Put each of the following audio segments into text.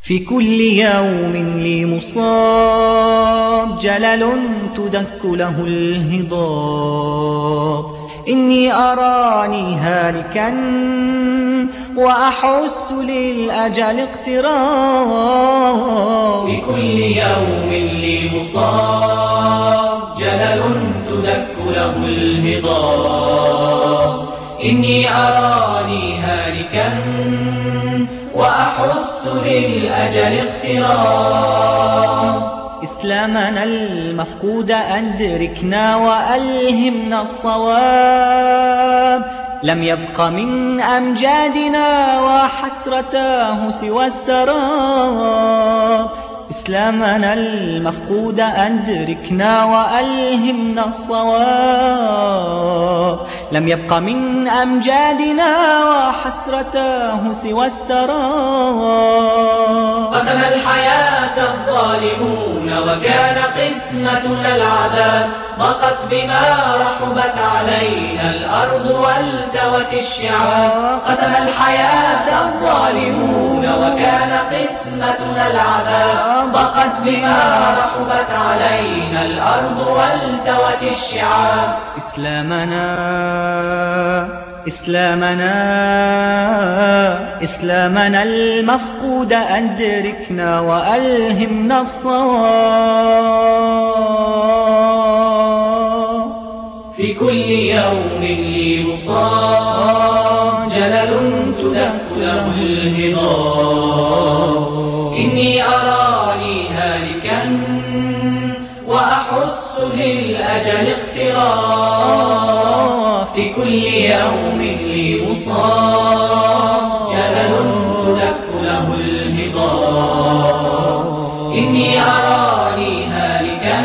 في كل يوم لي مصاب جلل تدك له الهضاب. إني أراني هالكا وأحس للأجل اقتراب. في كل يوم لي مصاب جلل تدك له الهضاب. إني أراني هالكا وأحس للأجل اقتراب. إسلامنا المفقود أدركنا وألهمنا الصواب. لم يبق من أمجادنا وحسرته سوى السراب. إسلامنا المفقود أدركنا وألهمنا الصواب. لم يبق من أمجادنا وحسرته سوى السراب. قسم الحياة الظالمون وكان قسمتنا العذاب. ضاقت بما رحبت علينا الأرض والتوت الشعاب. قسم الحياة الظالمون وكان قسمتنا العذاب. ضاقت بما رحبت علينا الأرض والتوت الشعاب. إسلامنا المفقود أدركنا وألهمنا الصواب. في كل يوم لي مصاب جلل تدك له الهضاب. إني أراني هالكا وأحس للأجل اقتراب. في كل يوم لي مصاب جلل تدك له الهضاب. إني أراني هالكا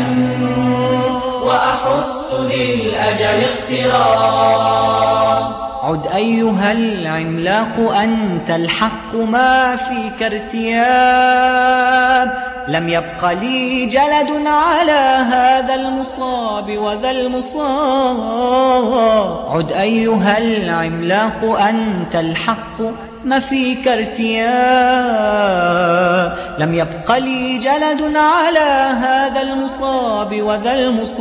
وأحس للأجل اقتراب. عد أيها العملاق أنت الحق ما فيك ارتياب. لم يبق لي جلد على هذا المصاب وذا المصاب. عد أيها العملاق أنت الحق ما فيك ارتياب. لم يبق لي جلد على هذا المصاب وذا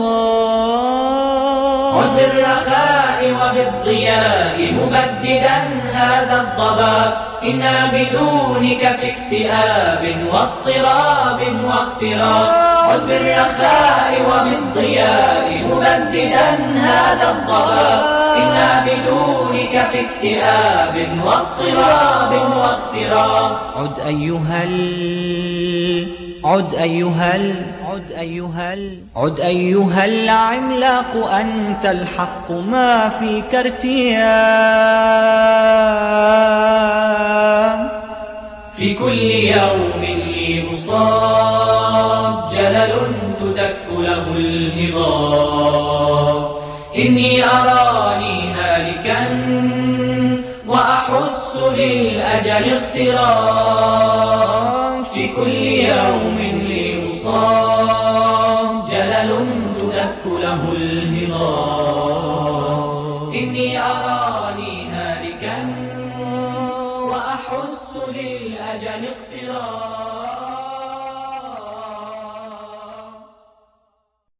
المصاب. عد بالرخاء وبالضياء مبددا هذا الضباب. إنا بدونك في اكتئاب واضطراب واغتراب. عد بالرخاء وبالضياء مبددا هذا الضباب. إنا بدونك في اكتئاب واضطراب واغتراب. عد أيها العملاق أنت الحق ما فيك ارتياب. في كل يوم لي مصاب جلل تدك له الهضاب. إني أراني هالكا وأحس للأجل اقتراب. في كل يوم لي مصاب جلل تدك له الهضاب.